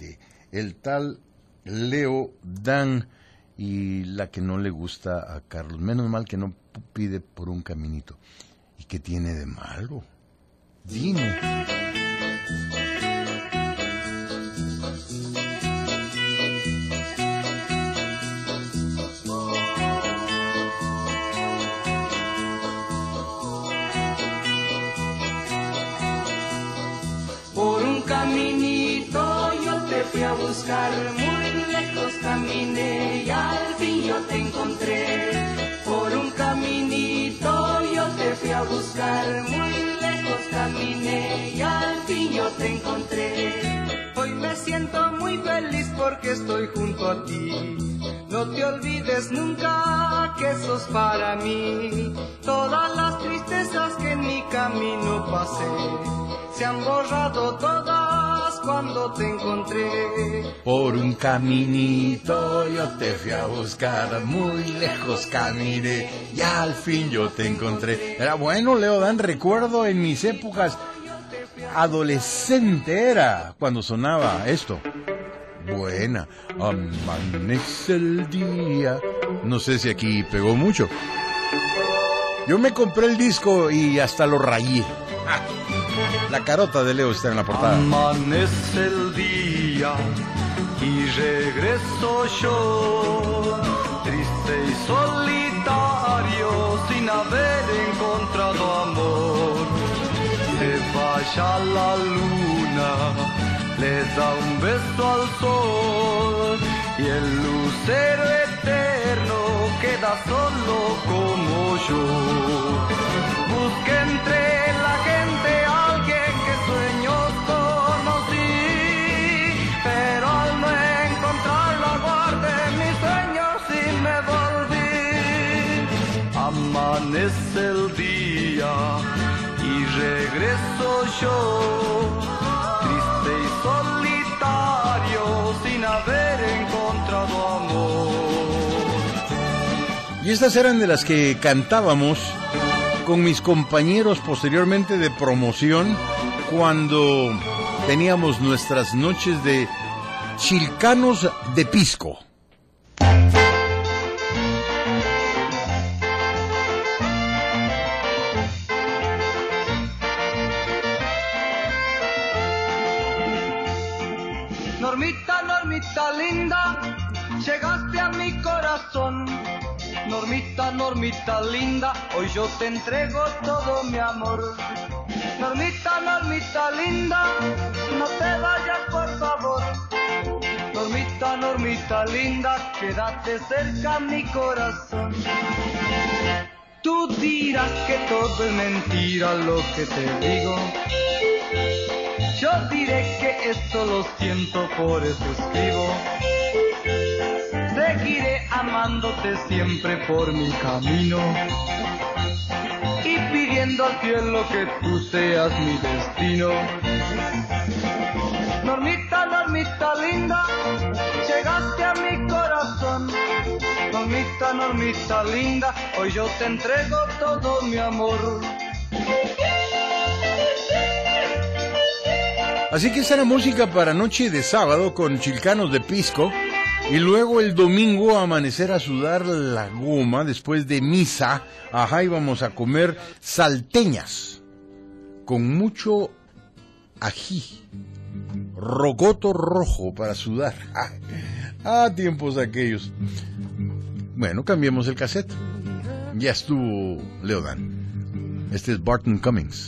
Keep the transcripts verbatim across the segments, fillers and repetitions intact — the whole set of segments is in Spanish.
gente, el tal Leo Dan y la que no le gusta a Carlos. Menos mal que no pide por un caminito. ¿Y qué tiene de malo? Dime. Por un caminito yo te fui a buscar, muy lejos caminé y al fin yo te encontré. Por un caminito yo te fui a buscar, muy lejos caminé y al fin yo te encontré. Hoy me siento muy feliz porque estoy junto a ti. No te olvides nunca que sos para mí. Todas las tristezas que en mi camino pasé se han borrado todas cuando te encontré. Por un caminito yo te fui a buscar, muy lejos caminé y al fin yo te encontré. Era bueno, Leo Dan, recuerdo en mis épocas adolescente era cuando sonaba esto. Buena, amanece el día. No sé si aquí pegó mucho. Yo me compré el disco y hasta lo rayé. Ah, la carota de Leo está en la portada. Amanece el día y regreso yo, triste y solitario, sin haber encontrado amor. Se vaya la luna, le da un beso al sol y el lucero eterno queda solo como yo. Busque entre la gente a alguien que sueños conocí, pero al no encontrarlo guardé mis sueños y me volví. Amanece el día y regreso yo, triste y solitario, sin haber encontrado amor. Y estas eran de las que cantábamos con mis compañeros posteriormente de promoción cuando teníamos nuestras noches de Chilcanos de Pisco. Normita, Normita linda, llegaste a mi corazón. Normita, Normita linda, hoy yo te entrego todo mi amor. Normita, Normita linda, no te vayas por favor. Normita, Normita linda, quédate cerca a mi corazón. Tú dirás que todo es mentira lo que te digo. Yo diré que esto lo siento, por eso escribo. Seguiré amándote siempre por mi camino y pidiendo al cielo que tú seas mi destino. Normita, Normita linda, llegaste a mi corazón. Normita, Normita linda, hoy yo te entrego todo mi amor. Así que esa era música para noche de sábado con Chilcanos de Pisco. Y luego el domingo amanecer a sudar la goma después de misa. Ajá, íbamos a comer salteñas con mucho ají, rocoto rojo para sudar. Ah, ah, tiempos aquellos. Bueno, cambiemos el cassette. Ya estuvo Leo Dan. Este es Barton Cummings.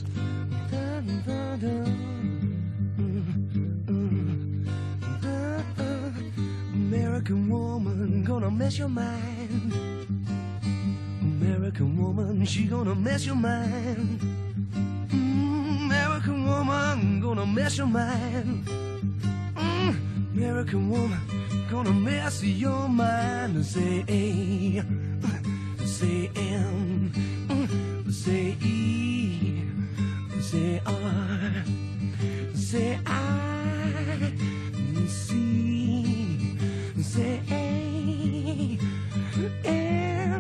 American woman gonna mess your mind. American woman, she gonna mess your mind. Mm, American woman gonna mess your mind. Mm, American woman gonna mess your mind. Say A, say M, say E, say R, say I, C. Say A, M,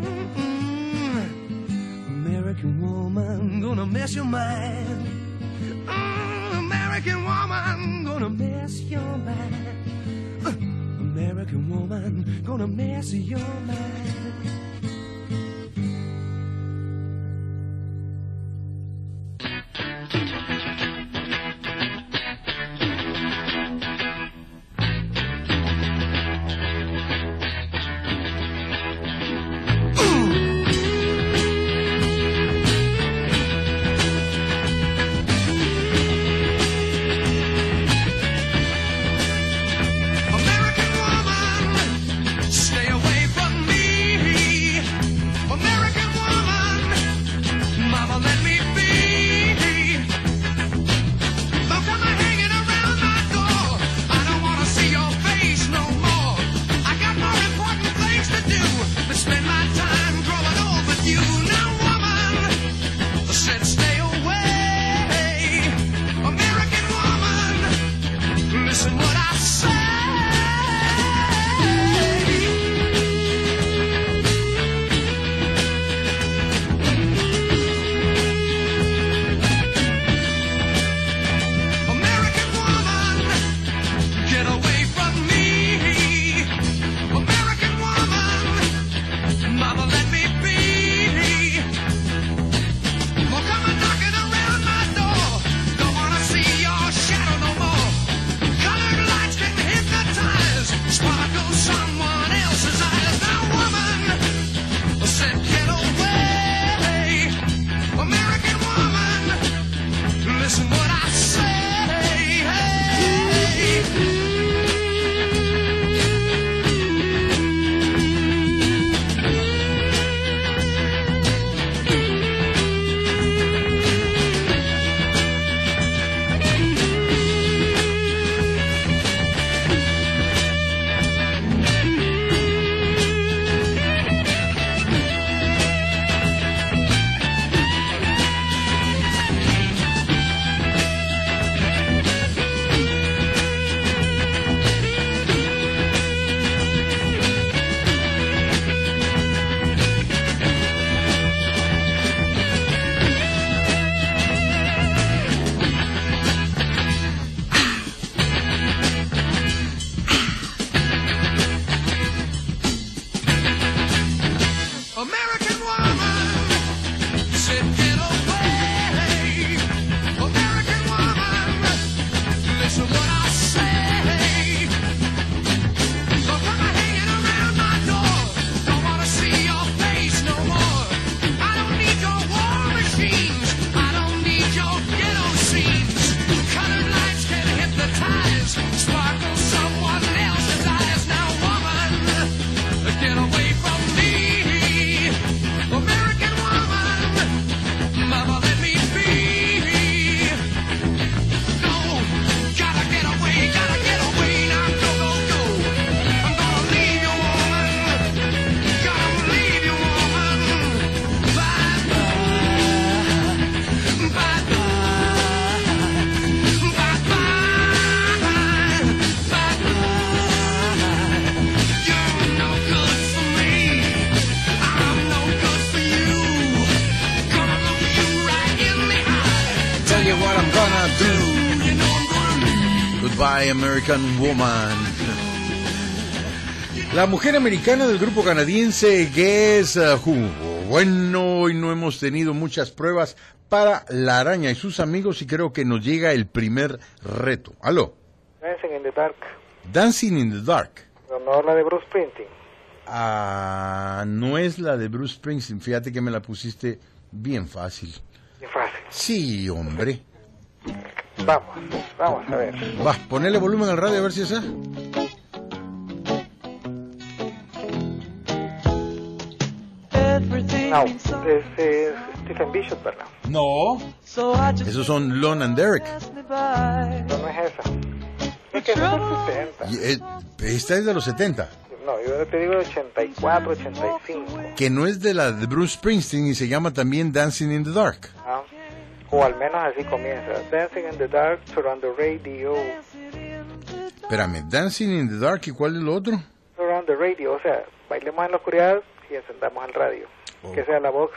mm. American woman gonna mess your mind. Mm, American woman gonna mess your mind. American woman gonna mess your mind. Goodbye American Woman. La mujer americana del grupo canadiense Guess Who. Bueno, hoy no hemos tenido muchas pruebas para La Araña y sus amigos y creo que nos llega el primer reto. ¿Aló? Dancing in the Dark. Dancing in the Dark. No, no la de Bruce Springsteen. Ah, no es la de Bruce Springsteen. Fíjate que me la pusiste bien fácil. Bien fácil. Sí, hombre. Vamos, vamos a ver. Va, ponele volumen al radio a ver si es esa. No, es, es Stephen Bishop, ¿verdad? No. Esos son Lon and Derek. No, no es esa. Es que es de los setenta. Y, eh, esta es de los setenta. No, yo te digo de ochenta y cuatro, ochenta y cinco. Que no es de la de Bruce Springsteen y se llama también Dancing in the Dark. Ah, o al menos así comienza. Dancing in the Dark, Turn on the Radio. Espérame, Dancing in the Dark, ¿y cuál es lo otro? Turn on the Radio, o sea, bailemos en la oscuridad y encendamos el radio. Oh. Que sea la voz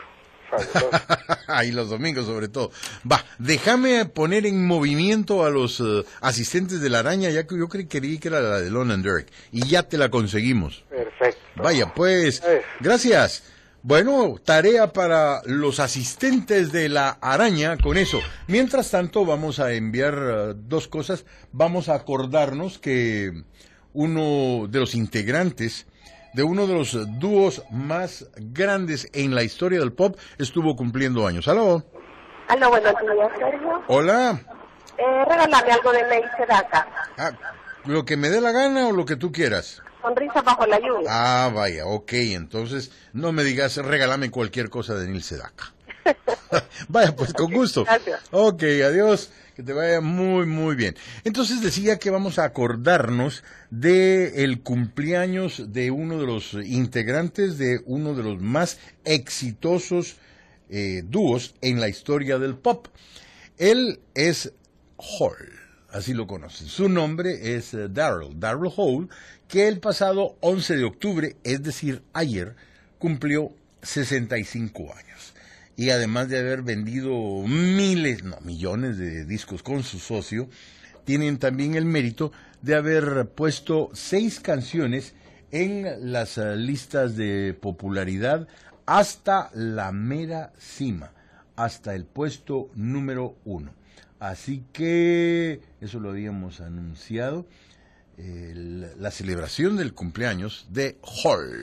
fabuloso. Y los domingos sobre todo. Va, déjame poner en movimiento a los uh, asistentes de la araña, ya que yo creí, creí que era la de Lon and Derek. Y ya te la conseguimos. Perfecto. Vaya, pues, Eh. gracias. Bueno, tarea para los asistentes de la araña con eso. Mientras tanto, vamos a enviar uh, dos cosas. Vamos a acordarnos que uno de los integrantes de uno de los dúos más grandes en la historia del pop estuvo cumpliendo años. ¿Aló? Aló, buenos días, Sergio. Hola. Eh, regálame algo de Neil Sedaka. Ah, ¿lo que me dé la gana o lo que tú quieras? Sonrisa bajo la lluvia. Ah, vaya, ok, entonces no me digas, regálame cualquier cosa de Neil Sedaka. Vaya, pues con gusto. Gracias. Ok, adiós, que te vaya muy, muy bien. Entonces decía que vamos a acordarnos de el cumpleaños de uno de los integrantes de uno de los más exitosos eh, dúos en la historia del pop. Él es Hall, así lo conocen. Su nombre es uh, Darryl, Darryl Hall, que el pasado once de octubre, es decir, ayer, cumplió sesenta y cinco años. Y además de haber vendido miles, no, millones de discos con su socio, tienen también el mérito de haber puesto seis canciones en las uh, listas de popularidad hasta la mera cima, hasta el puesto número uno. Así que eso lo habíamos anunciado, eh, la, la celebración del cumpleaños de Hall.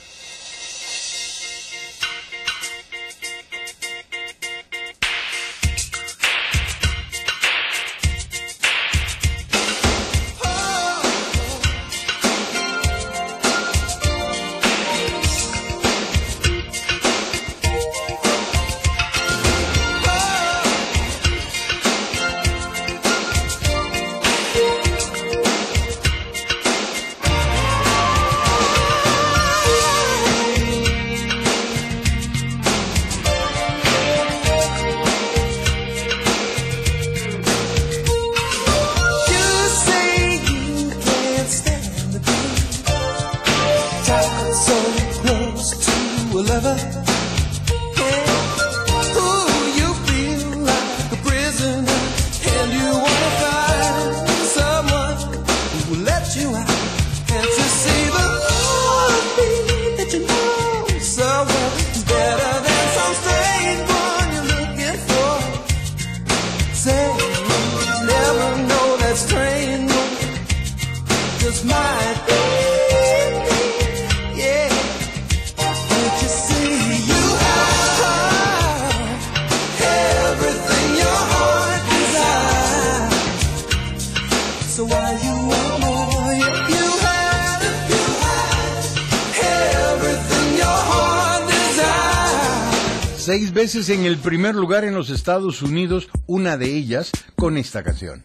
Seis veces en el primer lugar en los Estados Unidos, una de ellas con esta canción.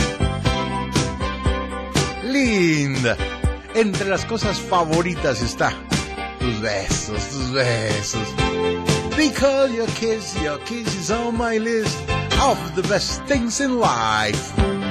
Linda. Entre las cosas favoritas está tus besos, tus besos. Because your kiss, your kiss is on my list of the best things in life.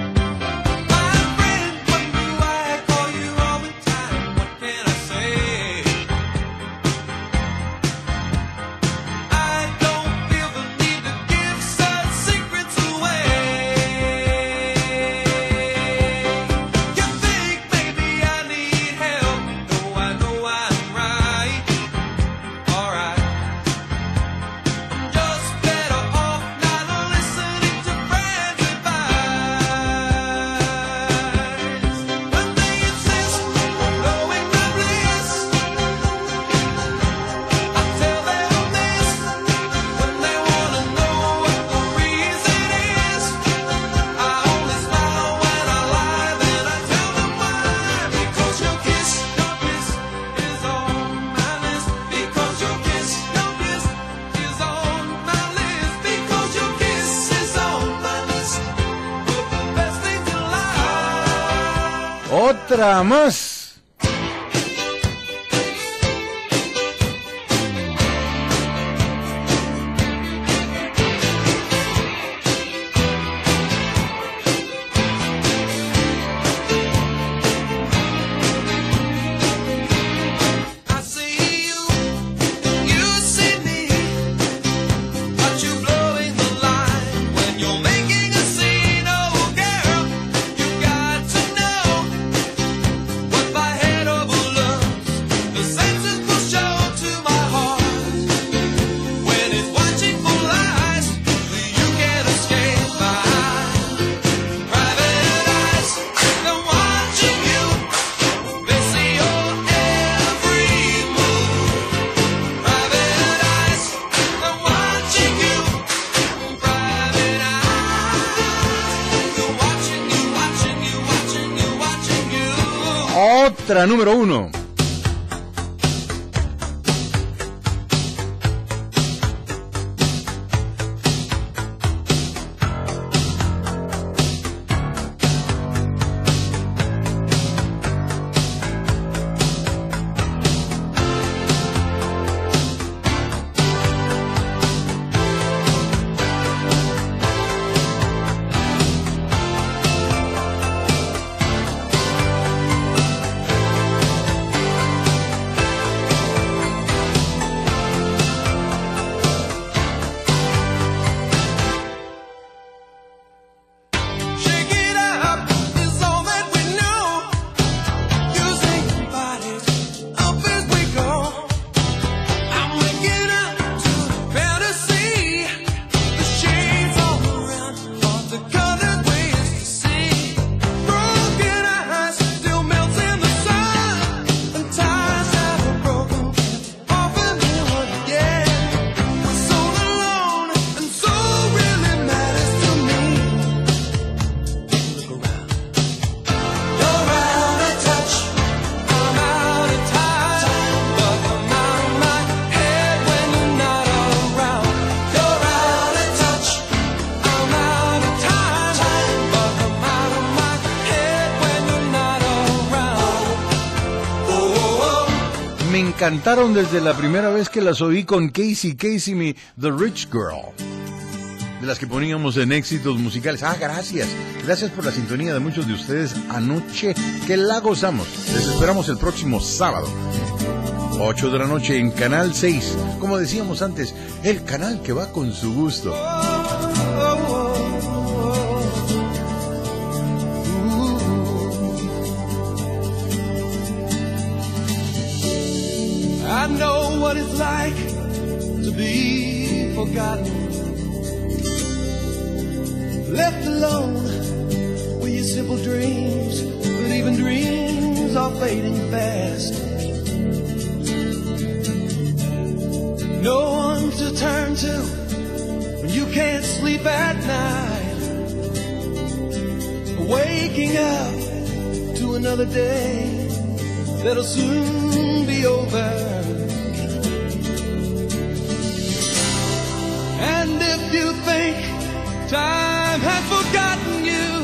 Otra más. Otra número uno. Me encantaron desde la primera vez que las oí con Casey Kasem, The Rich Girl, de las que poníamos en éxitos musicales. Ah, gracias, gracias por la sintonía de muchos de ustedes anoche, que la gozamos. Les esperamos el próximo sábado, ocho de la noche en Canal seis. Como decíamos antes, el canal que va con su gusto. I know what it's like to be forgotten, left alone with your simple dreams, but even dreams are fading fast. No one to turn to when you can't sleep at night, waking up to another day that'll soon be over. And if you think time has forgotten you,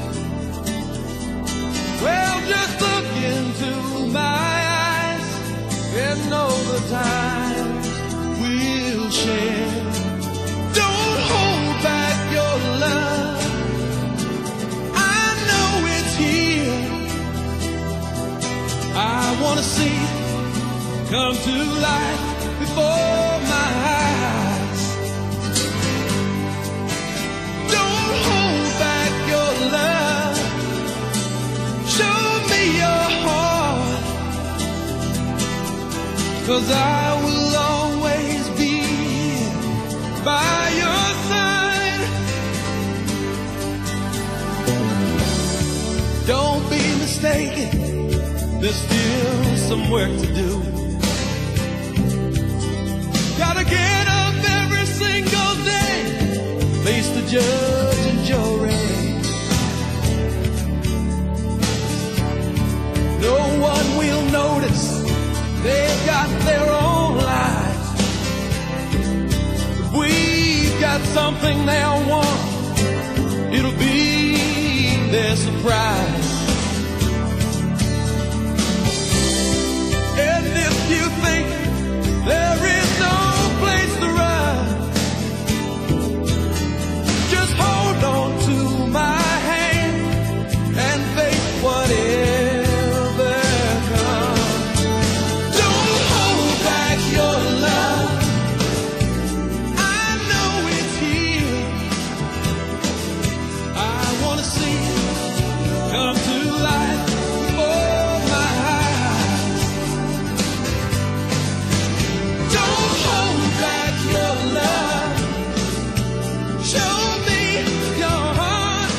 well, just look into my eyes and know the times we'll share. Don't hold back your love, I know it's here. I wanna see it come to life before my eyes. Don't hold back your love, show me your heart, 'cause I will always be by your side. Don't be mistaken, there's still some work to do. Gotta get up every single day, face the judge and jury. No one will notice, they've got their own lives. If we've got something they'll want, it'll be their surprise. And if you think there is no place to run, just hold on to my hand and face whatever comes. Don't hold back your love, I know it's here. I wanna see it come to life before my eyes. Don't hold back your love, show me your heart,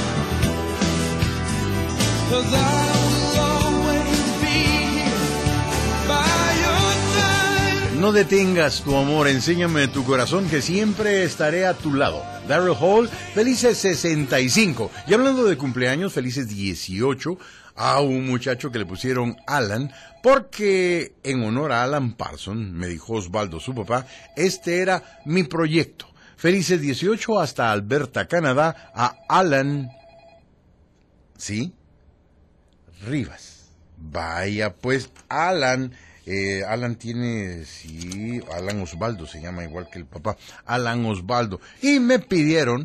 'cause I will always be here by your side. No detengas tu amor, enséñame tu corazón, que siempre estaré a tu lado. Daryl Hall, felices sesenta y cinco. Y hablando de cumpleaños, felices dieciocho a un muchacho que le pusieron Alan, porque en honor a Alan Parsons, me dijo Osvaldo, su papá, este era mi proyecto. Felices dieciocho hasta Alberta, Canadá, a Alan, ¿sí? Rivas. Vaya, pues, Alan, eh, Alan tiene, sí, Alan Osvaldo se llama igual que el papá, Alan Osvaldo. Y me pidieron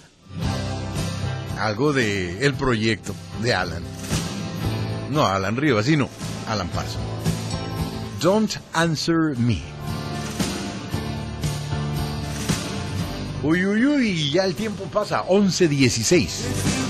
algo de el proyecto de Alan. No Alan Rivas, sino Alan Parsons. Don't Answer Me. Uy, uy, uy, ya el tiempo pasa, once dieciséis.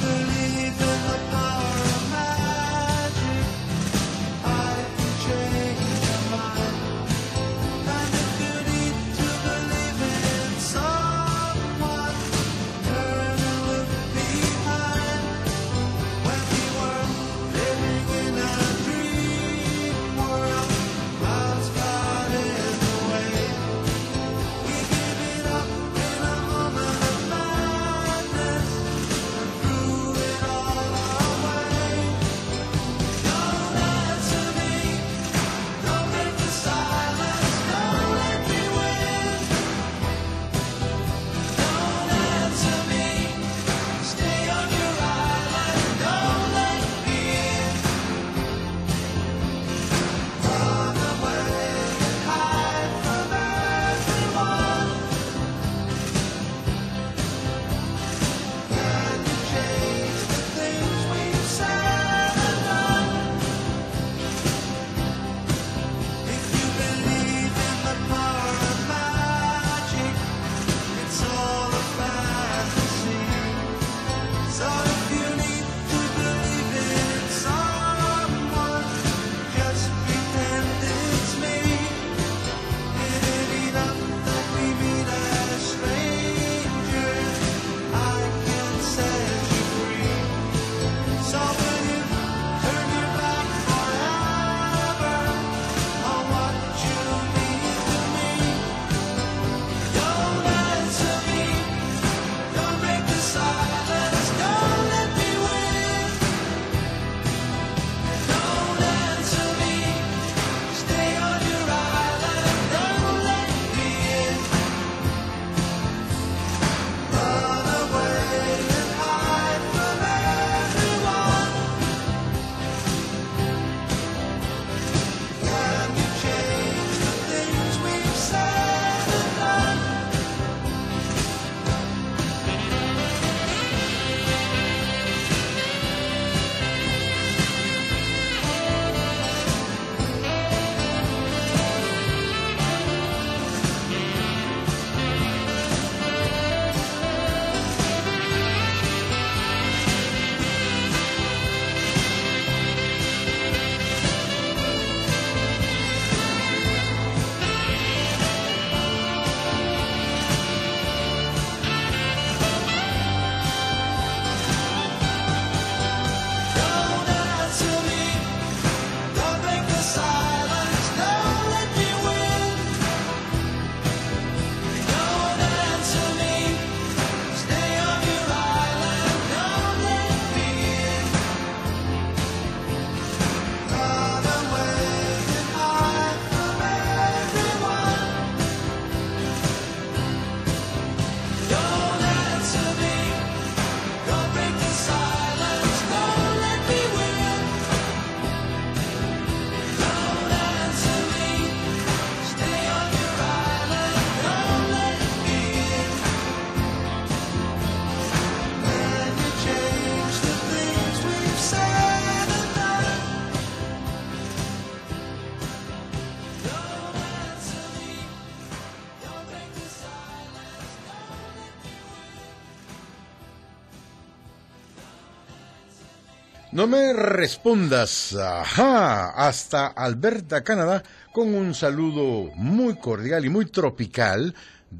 No me respondas, ajá, hasta Alberta, Canadá, con un saludo muy cordial y muy tropical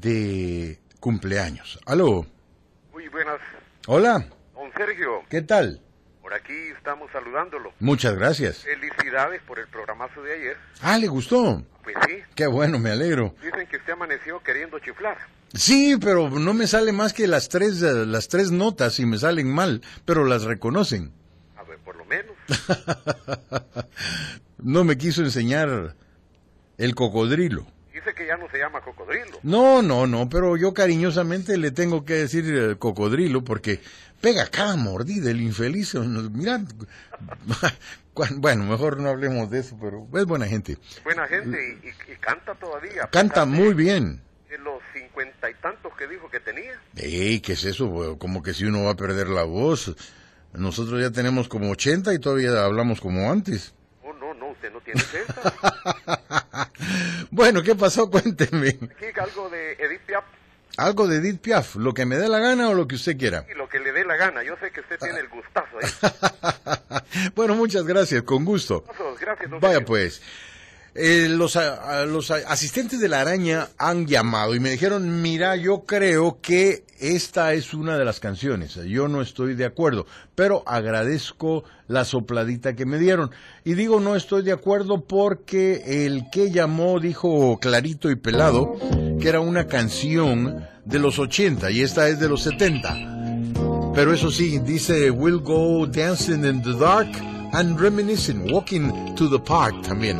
de cumpleaños. Aló. Muy buenas. Hola. Don Sergio. ¿Qué tal? Por aquí estamos saludándolo. Muchas gracias. Felicidades por el programazo de ayer. Ah, ¿le gustó? Pues sí. Qué bueno, me alegro. Dicen que usted amaneció queriendo chiflar. Sí, pero no me sale más que las tres, las tres notas y me salen mal, pero las reconocen. A ver, por lo menos. No me quiso enseñar el cocodrilo. Dice que ya no se llama cocodrilo. No, no, no, pero yo cariñosamente le tengo que decir el cocodrilo porque pega cada mordida el infeliz. Mira, bueno, mejor no hablemos de eso, pero es buena gente. Buena gente y, y, y canta todavía. Canta muy bien. De los cincuenta y tantos que dijo que tenía. Ey, ¿qué es eso? Como que si uno va a perder la voz. Nosotros ya tenemos como ochenta y todavía hablamos como antes. Oh, no, no, usted no tiene sesenta. Bueno, ¿qué pasó? Cuénteme. Aquí algo de Edith Piaf. Algo de Edith Piaf, lo que me dé la gana o lo que usted quiera. Y lo que le dé la gana, yo sé que usted tiene el gustazo ahí. Bueno, muchas gracias, con gusto. Gracias, don Vaya Sergio. pues, eh, los, a, a, los asistentes de la araña han llamado y me dijeron, mira, yo creo que esta es una de las canciones, yo no estoy de acuerdo, pero agradezco la sopladita que me dieron. Y digo no estoy de acuerdo porque el que llamó dijo clarito y pelado que era una canción de los ochenta y esta es de los setenta. Pero eso sí, dice, we'll go dancing in the dark and reminiscing, walking to the park también.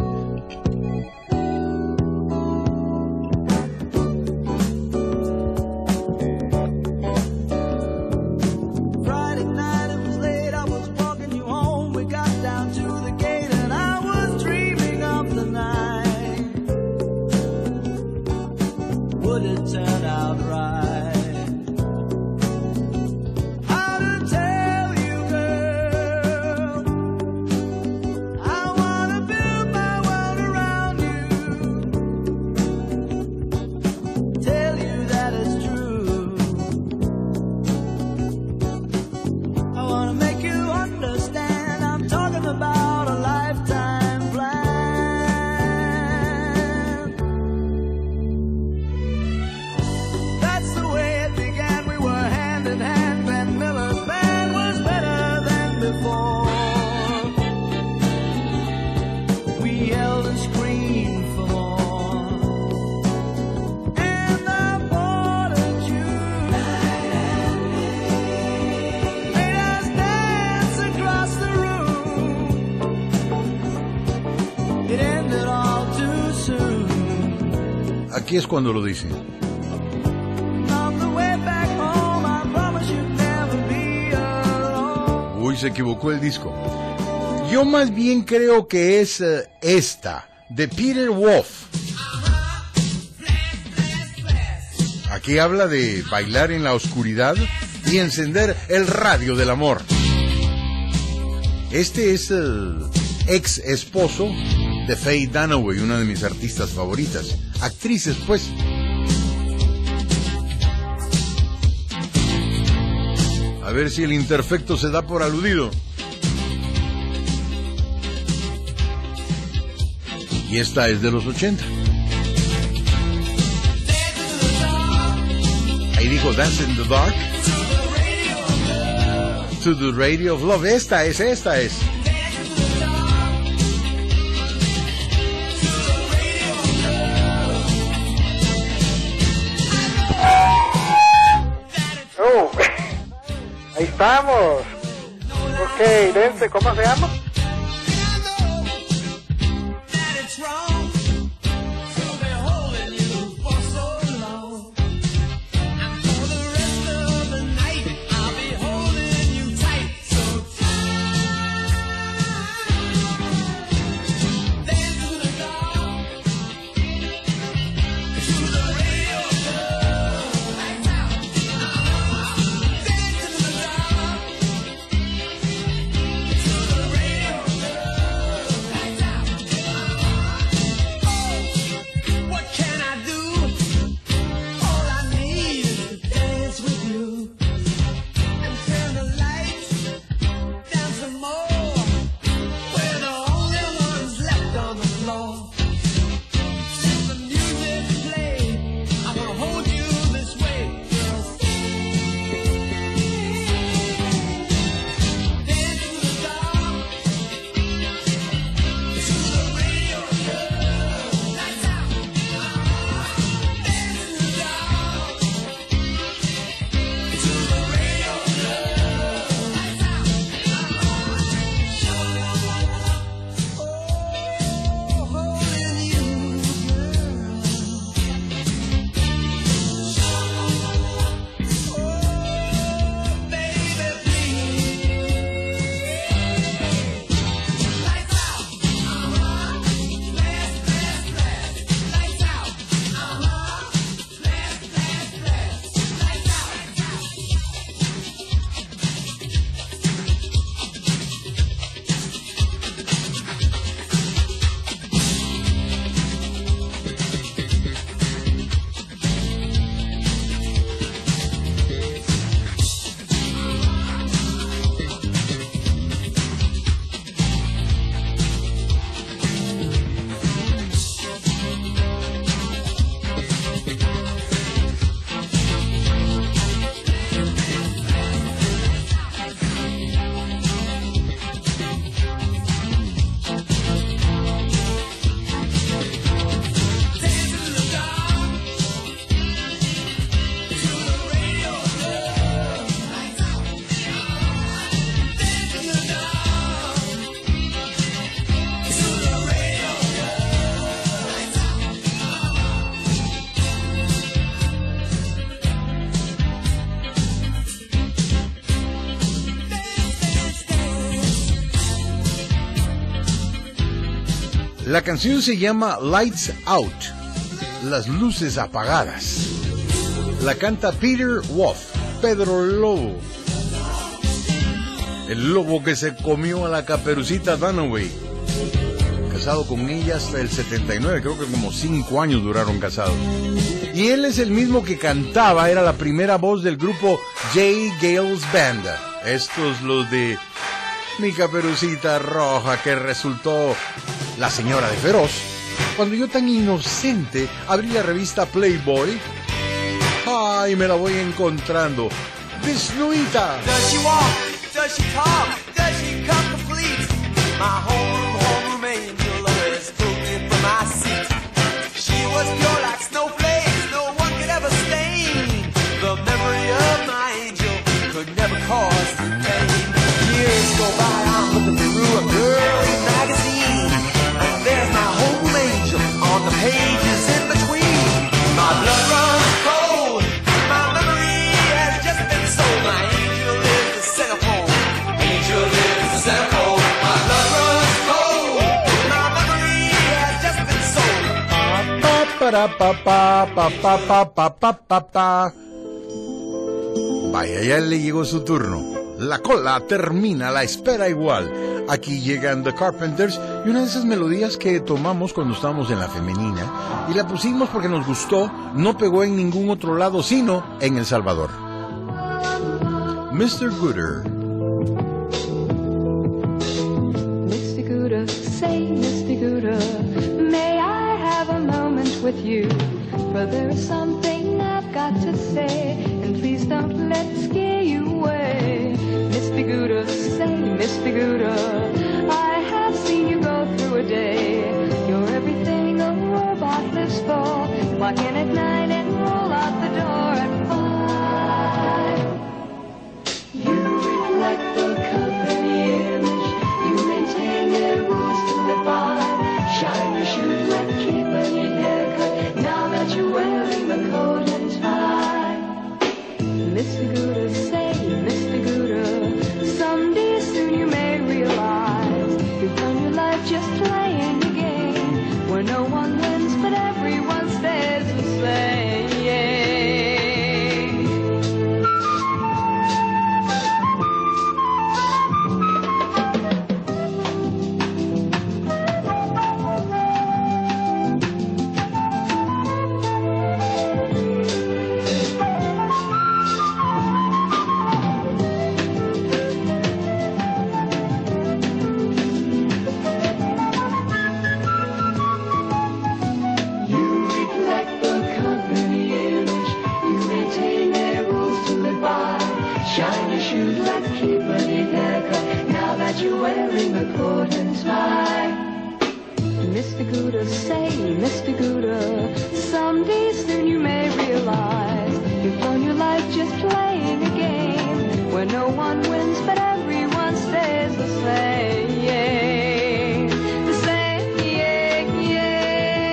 Aquí es cuando lo dice. Uy, se equivocó el disco. Yo más bien creo que es uh, esta, de Peter Wolf. Aquí habla de bailar en la oscuridad y encender el radio del amor. Este es el ex esposo de Faye Dunaway, una de mis artistas favoritas. Actrices, pues. A ver si el imperfecto se da por aludido. Y esta es de los ochenta. Ahí dijo Dance in the Dark. To the Radio of Love. Esta es, esta es. Oh, ahí estamos. Ok, Dense, ¿cómo se llama? To the radio. La canción se llama Lights Out, las luces apagadas. La canta Peter Wolf, Pedro Lobo. El lobo que se comió a la Caperucita Dunaway. Casado con ella hasta el setenta y nueve, creo que como cinco años duraron casados. Y él es el mismo que cantaba, era la primera voz del grupo J. Gale's Band. Estos los de Mi Caperucita Roja, que resultó la señora de Feroz. Cuando yo tan inocente abrí la revista Playboy, ay, me la voy encontrando desnudita. Does she walk? Does she talk? Does she come complete? My homeroom, homeroom angel always took me from my seat. She was pure like snowflakes, no one could ever stain. The memory of my angel could never cause pain. Years go by, I'm looking through a girly magazine, and there's my home angel on the pages in between. My blood runs cold, my memory has just been sold. My angel is the centerfold, angel is the centerfold. My blood runs cold, my memory has just been sold. Pa, para, pa, pa, pa, pa, pa, pa, pa, pa, pa. Vaya, ya le llegó su turno. La cola termina, la espera igual. Aquí llegan The Carpenters y una de esas melodías que tomamos cuando estábamos en la femenina y la pusimos porque nos gustó, no pegó en ningún otro lado sino en El Salvador. mister Gooder. mister Gooder, say mister Gooder, may I have a moment with you? For there is something I've got to say, and please don't let it scare you away. mister Gooder, say mister Gooder, I have seen you go through a day. You're everything a robot lives for. Walk in at nine and roll out the door at five. You reflect the company image. You maintain their rules to live by. Shine your shoes like keep a neat haircut. Now that you're wearing the coat and tie. mister Gooder, say mister Gooder, someday soon you may realize you've done your life just playing a game where no one wins but everyone stays the same. You're wearing a coat and tie. mister Gooder, say mister Gooder, someday soon you may realize you've done your life just playing a game where no one wins but everyone stays the same. The same, yeah, yeah.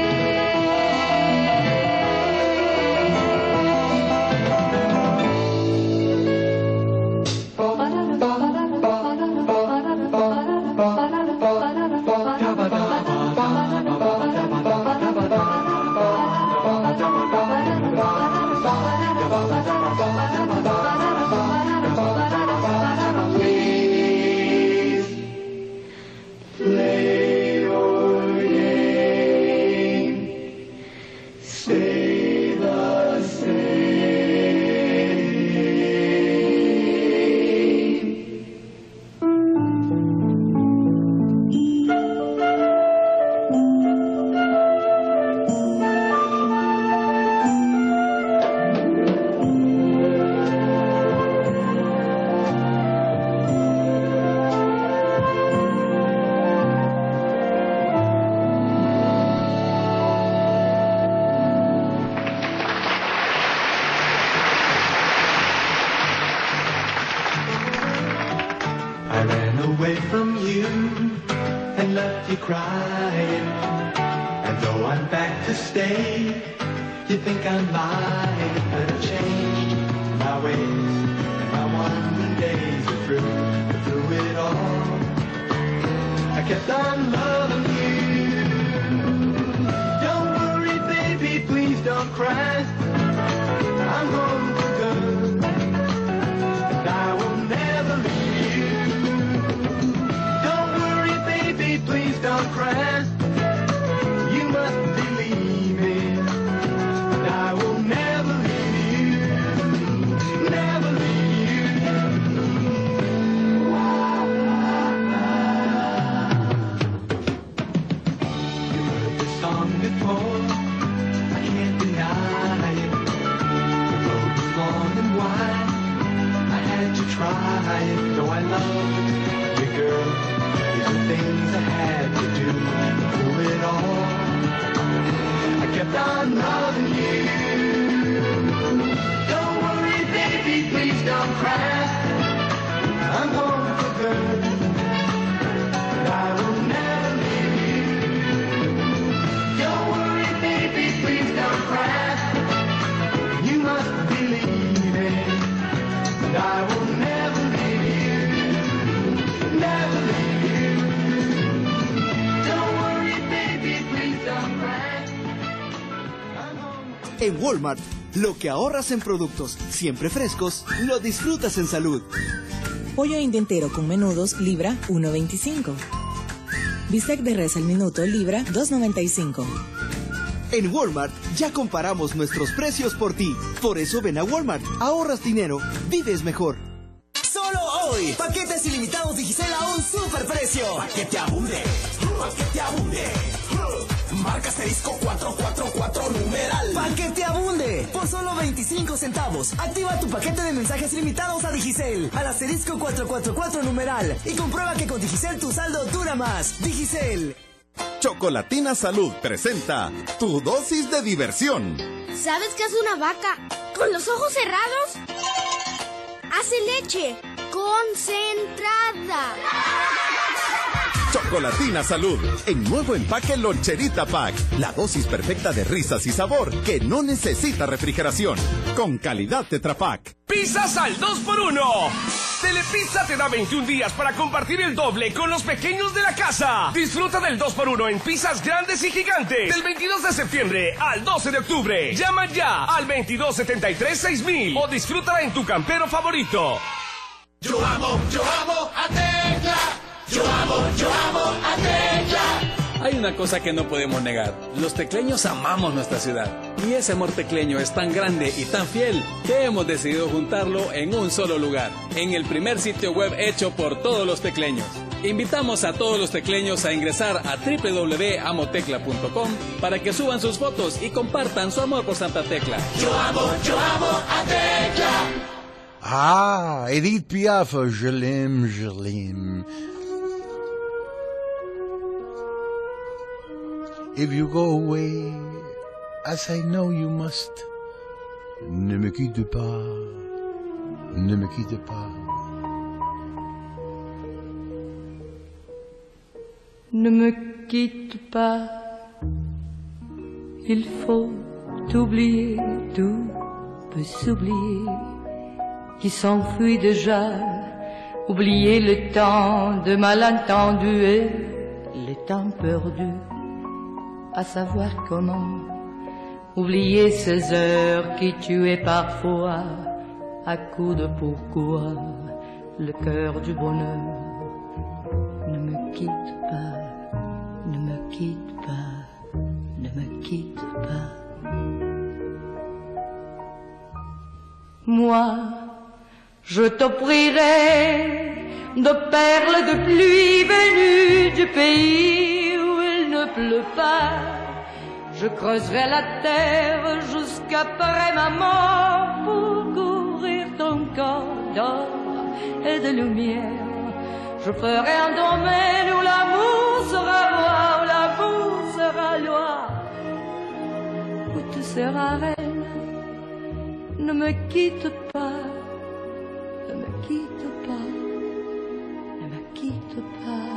Crying, and though I'm back to stay, you think I'm lying, but I've changed my ways, and my wandering days are through, but through it all, I kept on loving you. cry. I'm home for good, and I will never leave you. Don't worry, baby, please don't cry. You must believe me, and I will never leave you, never leave you. You heard this song before, I can't deny it. The road was long and wide, I had to try it. Though I loved you, girl, these are things I had to do. Through it all, I kept on loving you. Don't worry, baby, please don't cry. I'm home for good, and I will never leave you. Don't worry, baby, please don't cry. You must believe it, and I will never leave you, never leave you. Don't worry, baby, please don't cry. I'm home. En Walmart, lo que ahorras en productos siempre frescos, lo disfrutas en salud. Pollo indio entero con menudos, libra uno veinticinco. Bistec de res al minuto, libra dos noventa y cinco. En Walmart ya comparamos nuestros precios por ti. Por eso ven a Walmart, ahorras dinero, vives mejor. Solo hoy, paquetes ilimitados Digicel a un superprecio. Paquete abunde, paquete abunde. Marca asterisco cuatro cuatro cuatro numeral. Paquete abunde, por solo veinticinco centavos. Activa tu paquete de mensajes ilimitados a Digicel al asterisco cuatro cuatro cuatro numeral y comprueba que con Digicel tu saldo dura más. Digicel. Chocolatina Salud presenta tu dosis de diversión. ¿Sabes qué hace una vaca con los ojos cerrados? Hace leche concentrada. Chocolatina Salud, en nuevo empaque Loncherita Pack. La dosis perfecta de risas y sabor que no necesita refrigeración. Con calidad Tetra Pak. ¡Pizzas al dos por uno! Telepizza te da veintiún días para compartir el doble con los pequeños de la casa. Disfruta del dos por uno en pizzas grandes y gigantes. Del veintidós de septiembre al doce de octubre. Llama ya al veintidós setenta y tres seis mil o disfrútala en tu campero favorito. Yo amo, yo amo a Tecla. Yo amo, yo amo a Tecla. Hay una cosa que no podemos negar. Los tecleños amamos nuestra ciudad. Y ese amor tecleño es tan grande y tan fiel que hemos decidido juntarlo en un solo lugar. En el primer sitio web hecho por todos los tecleños. Invitamos a todos los tecleños a ingresar a doble u doble u doble u punto amo tecla punto com para que suban sus fotos y compartan su amor por Santa Tecla. Yo amo, yo amo a Tecla. Ah, Edith Piaf, je l'aime, je l'aime. If you go away, as I know you must, ne me quitte pas, ne me quitte pas. Ne me quitte pas, il faut oublier, tout peut s'oublier, qui s'enfuit déjà, oublier le temps de malentendu et le temps perdu. À savoir comment oublier ces heures qui tuaient parfois à coups de pourquoi le cœur du bonheur. Ne me quitte pas, ne me quitte pas, ne me quitte pas. Moi, je t'offrirai de perles de pluie venues du pays où il ne pleut pas. Je creuserai la terre jusqu'après ma mort pour couvrir ton corps d'or et de lumière. Je ferai un domaine où l'amour sera roi, où l'amour sera loi, où tu seras reine. Ne me quitte pas, ne me quitte pas, ne me quitte pas.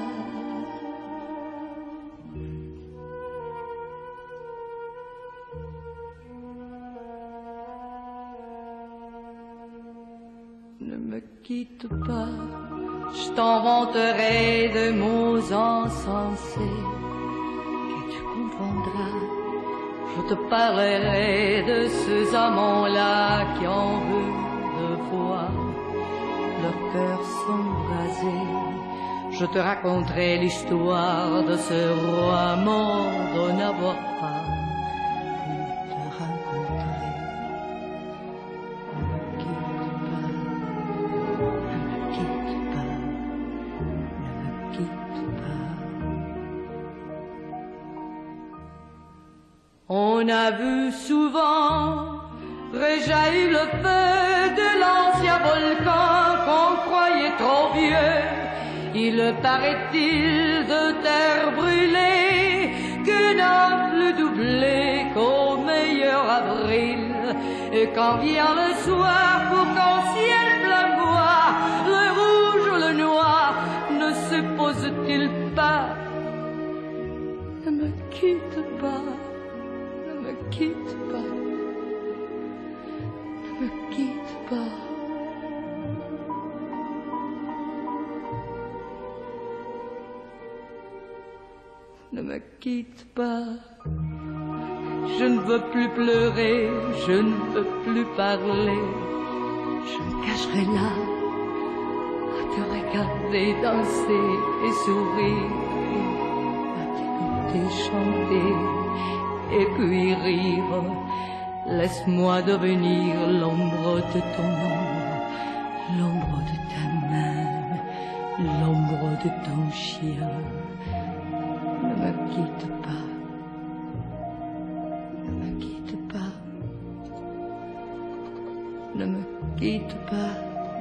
Ne me quitte pas, je t'inventerai de mots insensés que tu comprendras. Je te parlerai de ces amants-là qui en veulent de voir leur cœur s'embraser. Je te raconterai l'histoire de ce roi mort de n'avoir pas pu te rencontrer. Ne me quitte pas, ne me quitte pas, ne me quitte pas. On a vu souvent réjaillir le feu de l'ancien volcan qu'on croyait trop vieux. Il paraît-il de terre brûlée que n'a plus doublé qu'au meilleur avril. Et quand vient le soir pour qu'en ciel flamboie, le rouge ou le noir ne se pose-t-il pas? Ne me quitte pas, ne me quitte pas, ne me quitte pas. Ne me quitte pas, je ne veux plus pleurer, je ne veux plus parler. Je me cacherai là, à te regarder danser et sourire, à t'écouter chanter et puis rire. Laisse-moi devenir l'ombre de ton ombre, l'ombre de ta main, l'ombre de ton chien. Ne me quitte pas, ne me quitte pas, ne me quitte pas.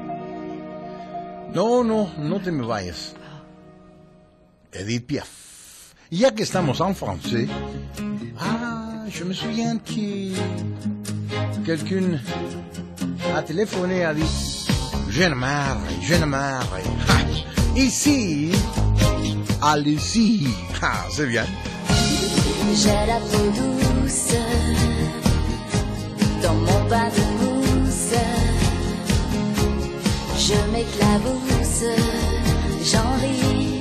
No, no, no te me vayas. Edith Piaf. Y ya que estamos en français, ah, je me souviens que quelqu'un a téléphoné et a dit je ne marre, je ne marre. Ah, ici, allez-y. Ah, c'est bien. J'ai la peau douce dans mon bain de mousse. Je m'éclabousse, j'en ris.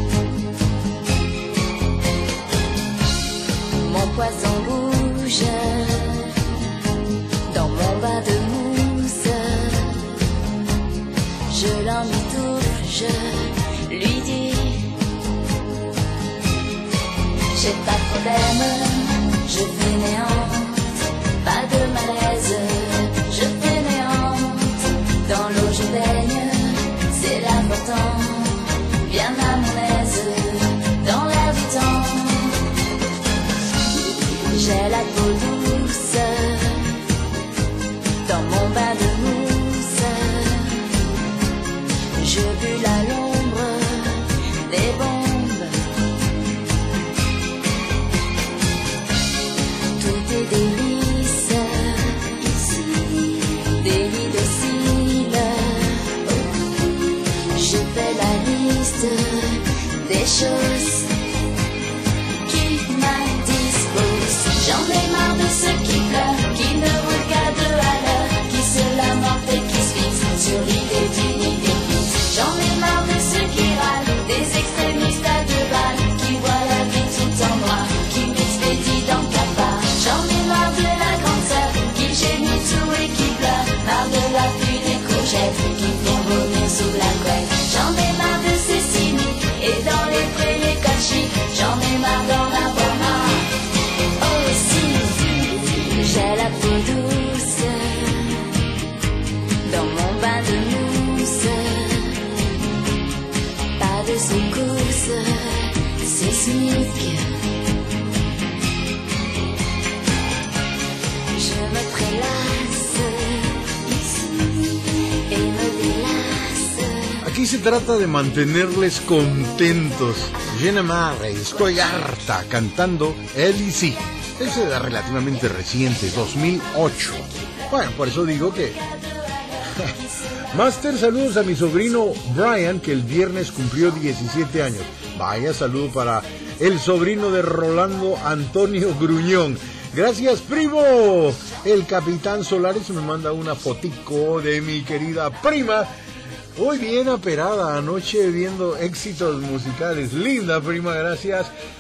Mon poisson bouge dans mon bain de mousse. Je l'emmitoufle, je lui dis j'ai pas de problème, je fainéante, pas de malaise, je fainéante. Dans l'eau je baigne, c'est l'important, bien à mon aise, dans l'air du temps. J'ai la peau douce, dans mon bain de mousse. Je bulle à l'ombre des bombes. Des délices, ici, des lits de cils. Je fais la liste des choses qui m'indisposent. J'en ai marre de ceux qui pleurent, qui ne roulent qu'à deux à l'heure, qui se lamentent et qui se fixent sur l'idée d'une idée fixe. J'en ai marre de ceux qui râlent, des extrémistes à deux balles, qui voient la vie tout en noir, qui m'expédient dans le cafard. J'en ai marre de la grande sœur qui gémit tout et qui pleure, marre de la pluie des courgettes qui font vomir sous la couette. J'en ai marre de ces cyniques et dans les prés les codes chics. J'en ai marre d'en avoir marre. Oh si, j'ai la peau douce dans mon bain de mousse. Pas de secousse, sismique. Je me prélasse ici et me délace. Aquí se trata de mantenerles contentos. Je ne marre, estoy harta, cantando él y sí. Ese era relativamente reciente, dos mil ocho. Bueno, por eso digo que... Master, saludos a mi sobrino Brian, que el viernes cumplió diecisiete años. Vaya saludo para el sobrino de Rolando Antonio Gruñón. Gracias, primo. El Capitán Solares me manda una fotico de mi querida prima. Muy bien aperada anoche viendo éxitos musicales. Linda, prima, gracias.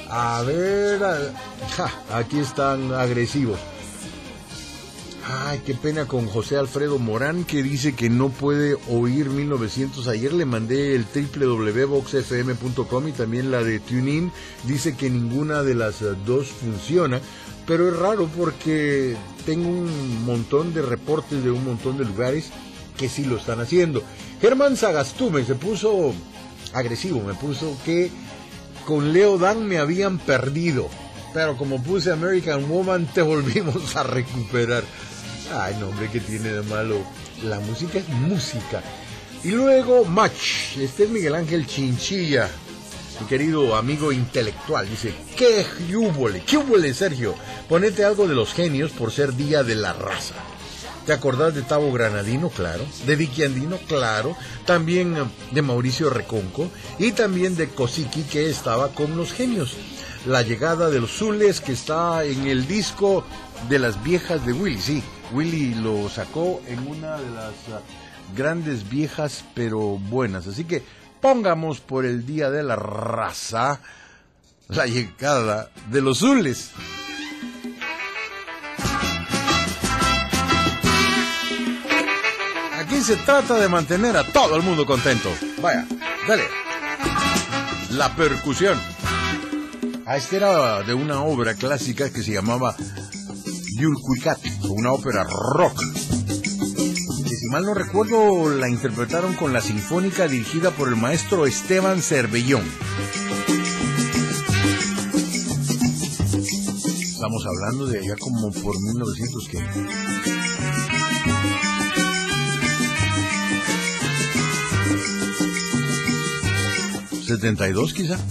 A ver, ja, aquí están agresivos. Ay, qué pena con José Alfredo Morán, que dice que no puede oír mil novecientos. Ayer le mandé el doble u doble u doble u punto vox f m punto com y también la de TuneIn. Dice que ninguna de las dos funciona, pero es raro porque tengo un montón de reportes de un montón de lugares que sí lo están haciendo. Germán Sagastume se puso agresivo, me puso que con Leo Dan me habían perdido, pero como puse American Woman te volvimos a recuperar. Ay, no, hombre, ¿qué tiene de malo? La música es música. Y luego, Match. Este es Miguel Ángel Chinchilla, mi querido amigo intelectual. Dice, ¿qué húbole? ¿Qué húbole, Sergio? Ponete algo de Los Genios por ser Día de la Raza. ¿Te acordás de Tavo Granadino? Claro. De Vicky Andino, claro. También de Mauricio Reconco. Y también de Kosiki, que estaba con Los Genios. La llegada de los Zules, que está en el disco de las viejas de Willy. Sí, Willy lo sacó en una de las uh, grandes viejas, pero buenas. Así que pongamos por el Día de la Raza la llegada de los Zules. Aquí se trata de mantener a todo el mundo contento. Vaya, dale. La percusión. Ah, esta era de una obra clásica que se llamaba Yulcuicat, una ópera rock. Que si mal no recuerdo, la interpretaron con la Sinfónica dirigida por el maestro Esteban Cervellón. Estamos hablando de allá como por mil novecientos ¿qué? ¿setenta y dos quizá?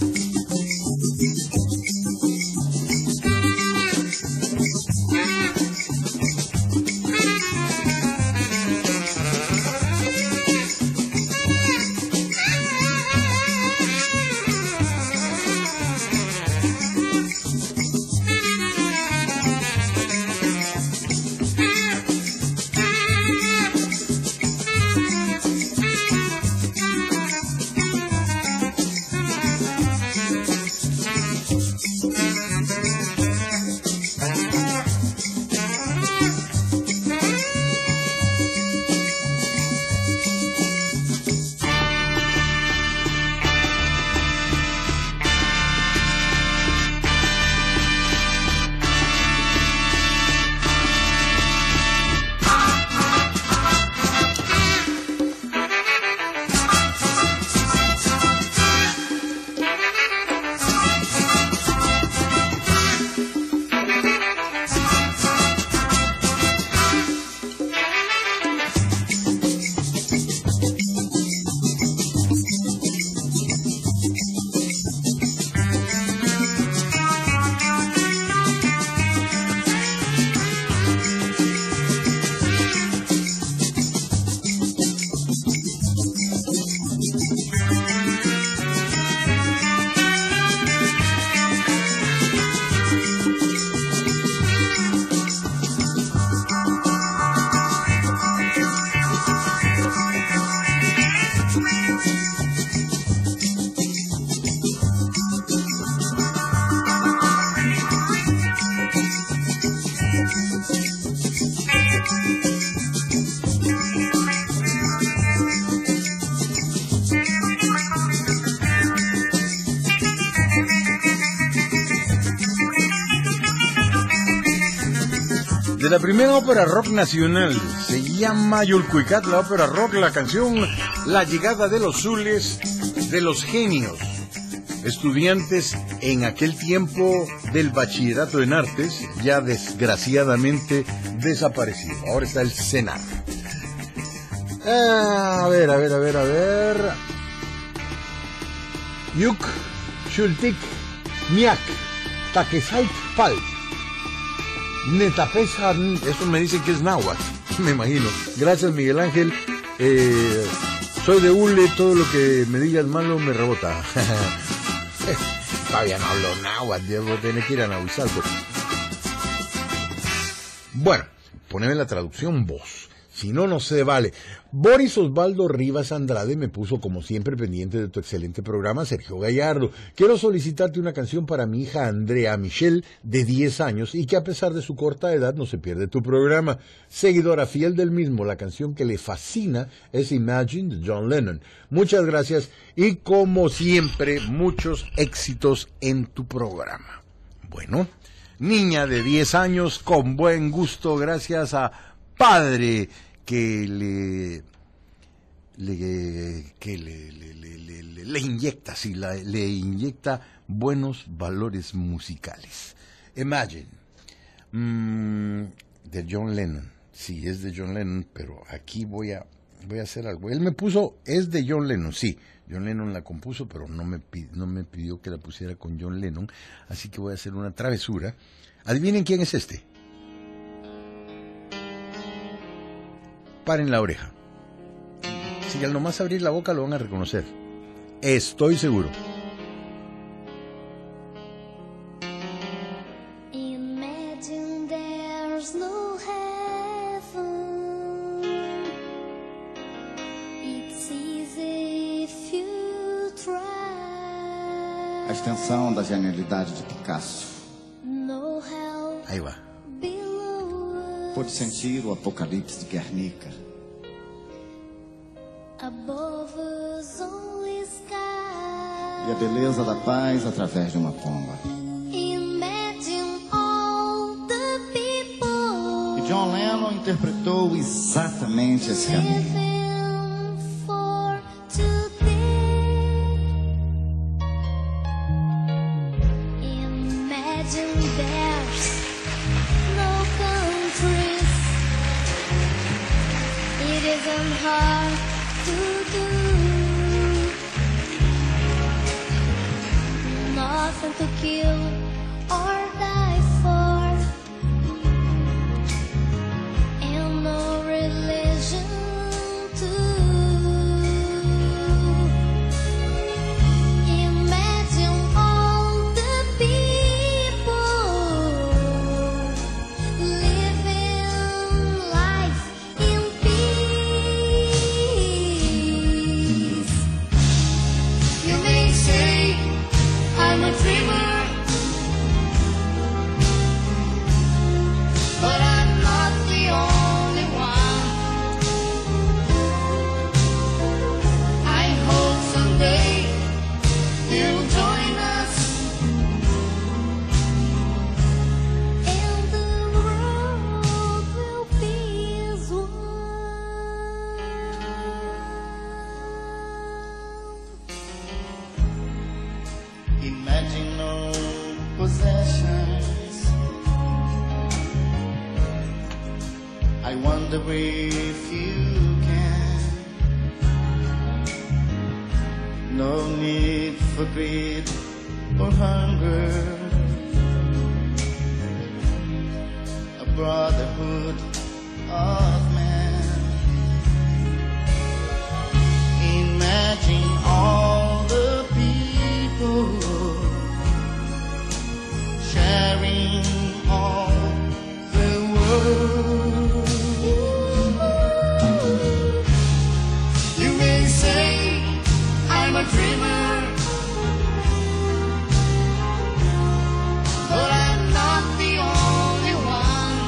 De la primera ópera rock nacional, se llama Yulcuicat, la ópera rock, la canción La llegada de los Zules, de Los Genios, estudiantes en aquel tiempo del bachillerato en artes, ya desgraciadamente desaparecido. Ahora está el CENAR. Ah, a ver, a ver, a ver, a ver. Yuk, Shultik, Miak, Takesait Pal. Netapesa, eso me dicen que es náhuatl, me imagino. Gracias, Miguel Ángel. Eh, soy de hule, todo lo que me digas malo me rebota. Todavía no hablo náhuatl, debo tener que ir a Nahuizalco. Bueno, poneme la traducción vos. Si no, no se vale. Boris Osvaldo Rivas Andrade me puso como siempre pendiente de tu excelente programa, Sergio Gallardo. Quiero solicitarte una canción para mi hija Andrea Michelle, de diez años, y que a pesar de su corta edad no se pierde tu programa. Seguidora fiel del mismo, la canción que le fascina es Imagine de John Lennon. Muchas gracias y como siempre, muchos éxitos en tu programa. Bueno, niña de diez años con buen gusto gracias a padre que le le que le, le, le, le, le, le inyecta, sí, la, le inyecta buenos valores musicales. Imagine, mm, de John Lennon. Sí, es de John Lennon, pero aquí voy a voy a hacer algo. Él me puso, es de John Lennon, sí. John Lennon la compuso, pero no me, no me pidió que la pusiera con John Lennon, así que voy a hacer una travesura. Adivinen quién es este. Paren la oreja. Si al nomás abrir la boca lo van a reconocer. Estoy seguro. Imagine there's no heaven. It's easy if you try. A extensão da genialidade de Picasso. No hell Ahí va. below us. Pude sentir o apocalipse de Guernica. Above us only sky. E a beleza da paz através de uma pomba. Imagine all the people E John Lennon interpretou exatamente esse caminho. living for today. Imagine there's no countries. It isn't hard to do. Nothing to kill or die for, and no religion too. Imagine all the people living life in peace. You may say I'm a dreamer, but I'm not the only one. I hope someday you'll join us, and the world will be as one. Imagine no possessions. I wonder if you can. No need for greed or hunger. A brotherhood of man. Imagine all the people sharing all the world. You may say I'm a dreamer, but I'm not the only one.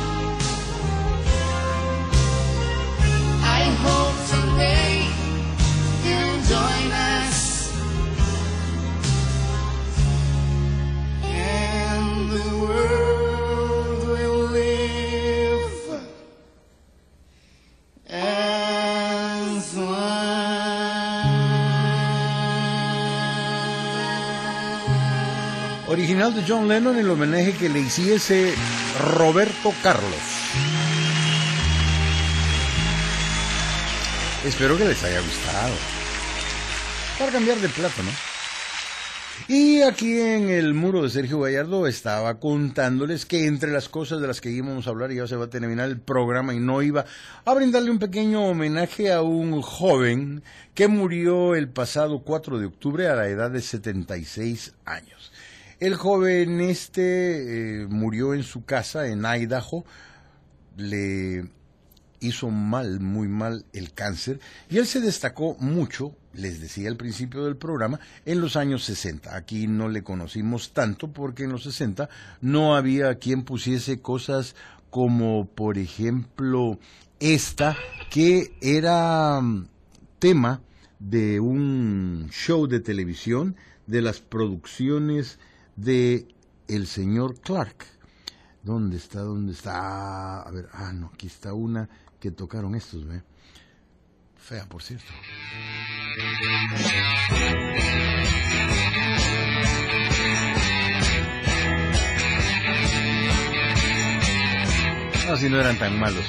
I hope someday you'll join us, and the world will live as one. Original de John Lennon, el homenaje que le hiciese Roberto Carlos. Espero que les haya gustado. Para cambiar de plato, ¿no? Y aquí en el muro de Sergio Gallardo estaba contándoles que entre las cosas de las que íbamos a hablar, ya se va a terminar el programa y no iba a brindarle un pequeño homenaje a un joven que murió el pasado cuatro de octubre a la edad de setenta y seis años. El joven este eh, murió en su casa en Idaho. Le hizo mal, muy mal el cáncer, y él se destacó mucho, les decía al principio del programa, en los años sesenta. Aquí no le conocimos tanto porque en los sesenta no había quien pusiese cosas como, por ejemplo, esta, que era tema de un show de televisión de las producciones de el señor Clark. ¿Dónde está? ¿Dónde está? A ver, ah, no, aquí está una que tocaron estos, ¿ve? Fea, por cierto. No, si no eran tan malos.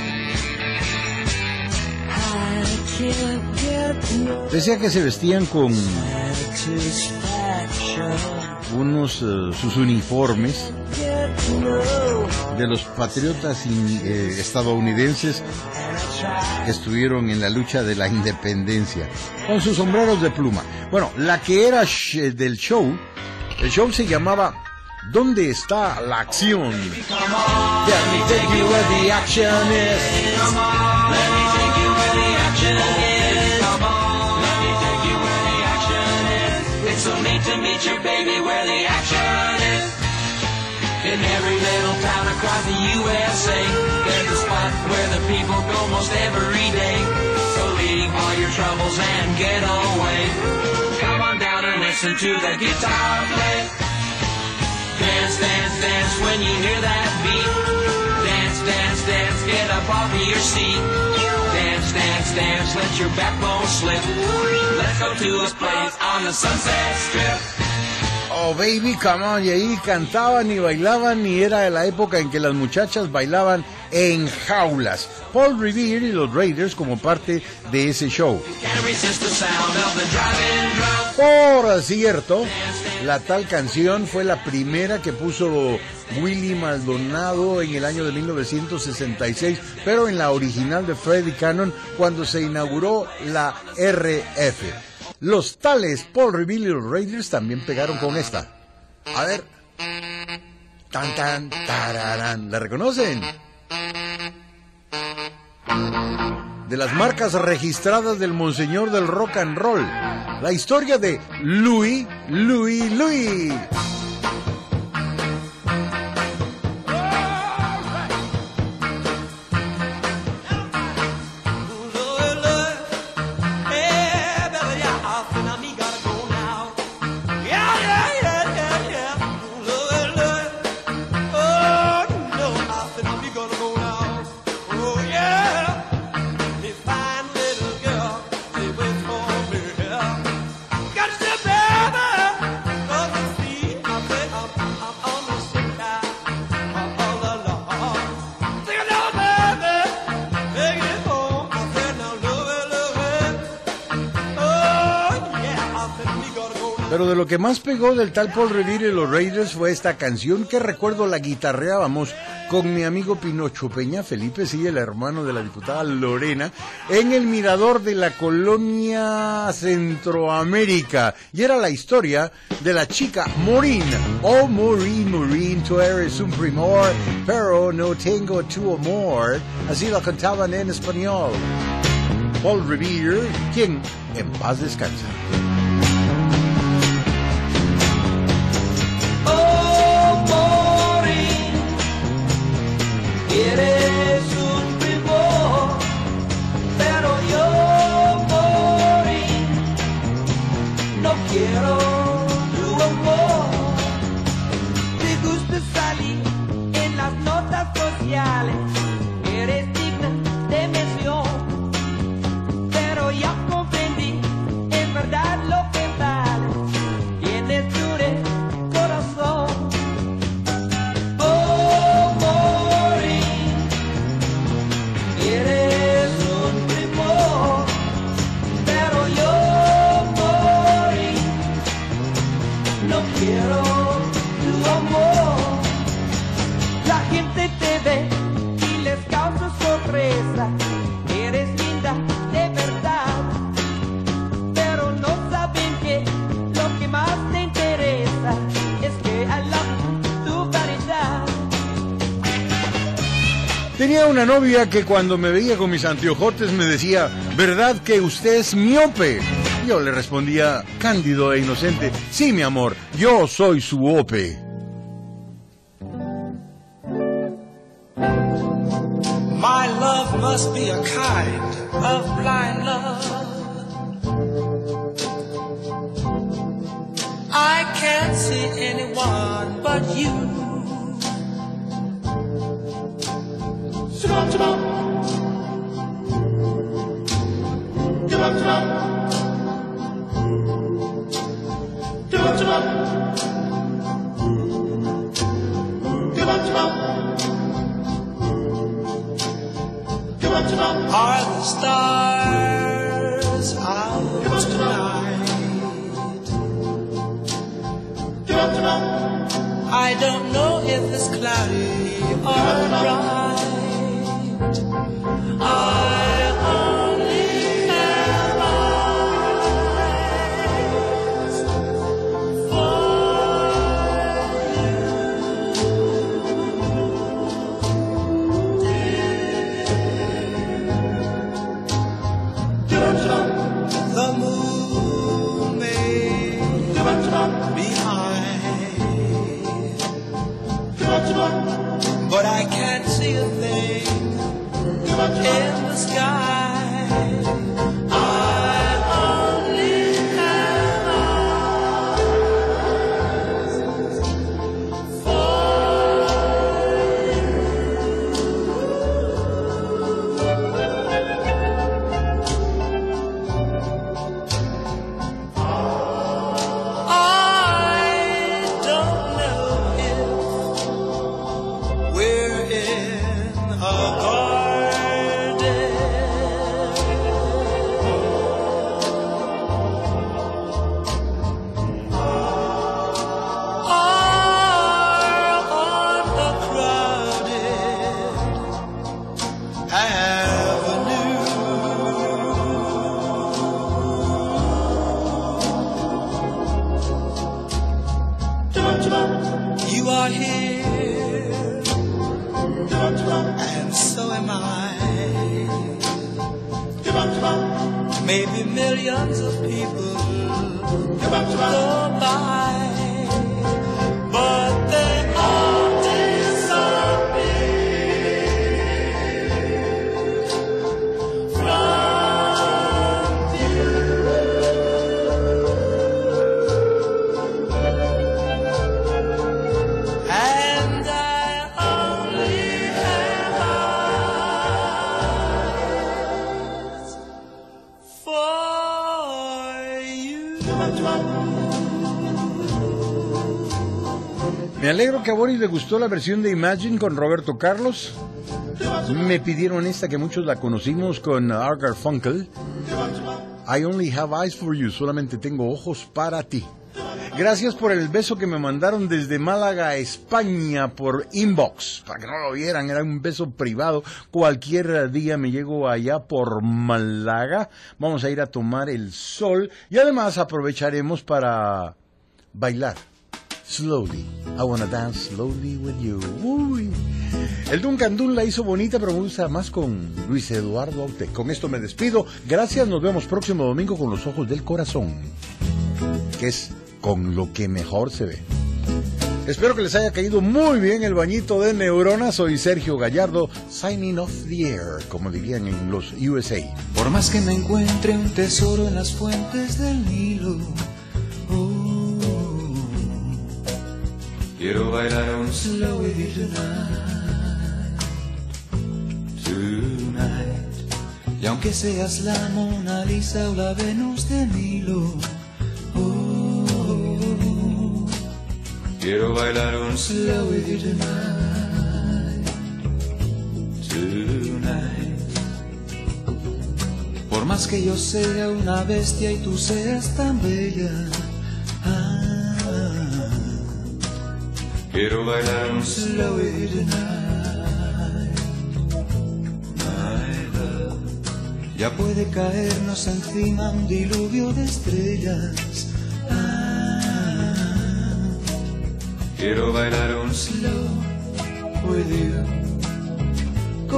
Decía que se vestían con unos uh, sus uniformes de los patriotas in, eh, estadounidenses que estuvieron en la lucha de la independencia, con sus sombreros de pluma. Bueno, la que era sh del show, el show se llamaba ¿Dónde está la acción? Let me take you where the action is. Let me take you where the action is. Let me take you where the action is. It's so neat to meet you, baby, where the action is. In every little town across the U S A, there's a spot where the people go most every day. So leave all your troubles and get away. Come on down and listen to the guitar play. Dance, dance, dance when you hear that beat. Dance, dance, dance, get up off of your seat. Dance, dance, dance, let your backbone slip. Let's go to this place on the Sunset Strip. Oh, baby, come on. Y ahí cantaban y bailaban, y era la época en que las muchachas bailaban en jaulas. Paul Revere y los Raiders como parte de ese show. Por cierto, la tal canción fue la primera que puso Willie Maldonado en el año de mil novecientos sesenta y seis, pero en la original de Freddie Cannon, cuando se inauguró la R F. Los tales Paul Revere y los Raiders también pegaron con esta. A ver. Tan tan tararán. ¿La reconocen? De las marcas registradas del Monseñor del Rock and Roll. La historia de Louie, Louie, Louie. Pero de lo que más pegó del tal Paul Revere y los Raiders fue esta canción que recuerdo la guitarreábamos con mi amigo Pinocho Peña, Felipe, sí, el hermano de la diputada Lorena, en el mirador de la colonia Centroamérica. Y era la historia de la chica Maureen. Oh, Maureen, Maureen, tú eres un primor, pero no tengo tu amor. Así lo cantaban en español. Paul Revere, quien en paz descansa. Eres un primor, pero yo morí. No quiero tu amor. Te gusta salir en las notas sociales. Eres digna de mención, pero ya comprendí, es verdad lo que vale. Tienes tu corazón. Eres un primor, pero yo morí. No quiero tu amor. La gente te ve y les causa Tenía una novia que cuando me veía con mis anteojotes me decía, ¿verdad que usted es miope? Yo le respondía, cándido e inocente, sí, mi amor, yo soy su ope. My love must be a kind of blind love. I can't see anyone but you. Chibam, chibam. Chibam, chibam. Chibam, chibam. Chibam, chibam. Are the stars out tonight? I don't know if it's cloudy or bright. I only have eyes the moon may be high, but I can't see a thing in the sky. I only have eyes for you are here, and so am I. Maybe millions of people go by, but they all disappear from view. And I only have eyes for you. Me alegro que a Boris le gustó la versión de Imagine con Roberto Carlos. Me pidieron esta que muchos la conocimos con Art Garfunkel. I only have eyes for you, solamente tengo ojos para ti. Gracias por el beso que me mandaron desde Málaga, España, por inbox. Para que no lo vieran, era un beso privado. Cualquier día me llego allá por Málaga. Vamos a ir a tomar el sol y además aprovecharemos para bailar. Slowly, I wanna dance slowly with you. Uy. El Duncan Dun la hizo bonita, pero me gusta más con Luis Eduardo Aute. Con esto me despido. Gracias, nos vemos próximo domingo con los ojos del corazón, que es con lo que mejor se ve. Espero que les haya caído muy bien el bañito de neuronas. Soy Sergio Gallardo, signing off the air, como dirían en los U S A. Por más que me encuentre un tesoro en las fuentes del Nilo, quiero bailar un slow with you tonight, tonight. Y aunque seas la Mona Lisa o la Venus de Milo, oh, quiero bailar un slow with you tonight, tonight. Por más que yo sea una bestia y tú seas tan bella, quiero bailar un slow with you tonight, my love. Ya puede caernos encima un diluvio de estrellas. Ah, quiero bailar un slow with you.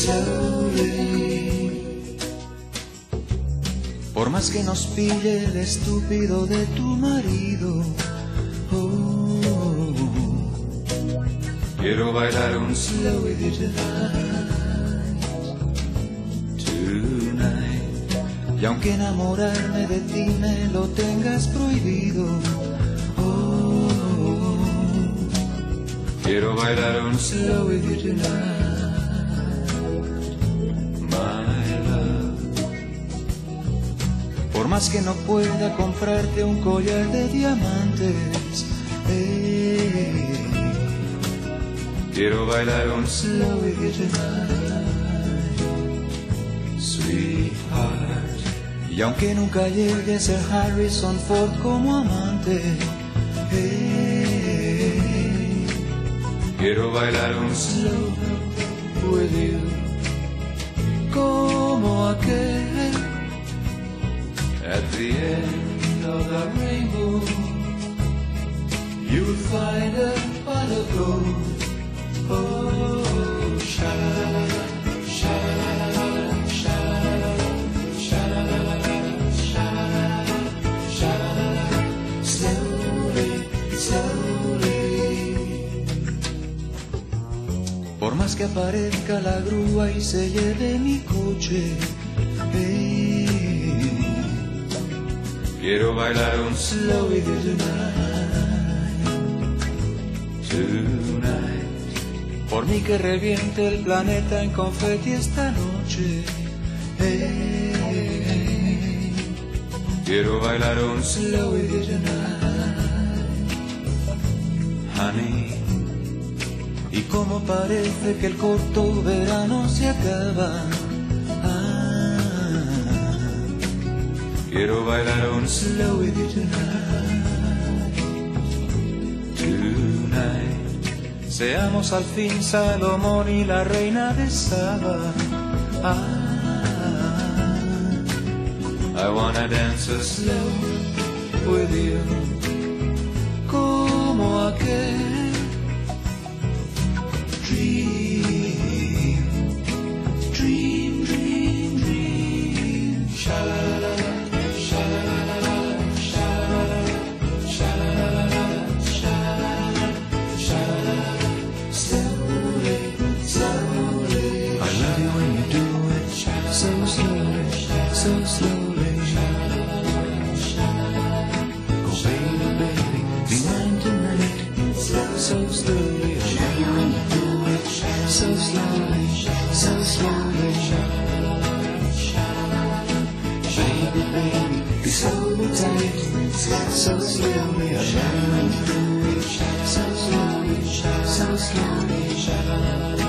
slowly. Por más que nos pille el estúpido de tu marido, oh, quiero bailar un slow with you tonight, tonight. Y aunque enamorarme de ti me lo tengas prohibido, oh, quiero bailar un slow with you tonight, my love. Por más que no pueda comprarte un collar de diamantes, eh, quiero bailar un slow with you tonight, sweetheart. Y aunque nunca llegue a ser Harrison Ford como amante, eh, quiero bailar un slow with you, como aquel at the end of the rainbow. You'll find a pot of gold. Oh, sha-la-la-la, sha-la-la-la, sha-la-la-la, sha-la-la-la, sha-la-la-la, sha-la-la-la. Slowly, slowly. Por más que aparezca la grúa y se lleve mi coche, eh, quiero bailar un slow with you tonight, tonight. Por mí que reviente el planeta en confeti esta noche, eh, quiero bailar un slow with you tonight, honey. Y como parece que el corto verano se acaba, quiero bailar un slow with you tonight, tonight. Seamos al fin Salomón y la reina de Saba. Ah, I wanna dance a slow with you, como aquel dream, dream, dream, dream. Sha-la-la-la. So slowly, so slowly. Oh baby, baby, be mine tonight. So slowly, I love you when you do it. So slowly, so slowly. Baby, baby, be so tight. So slowly, I love you when you do it. So slowly, so slowly.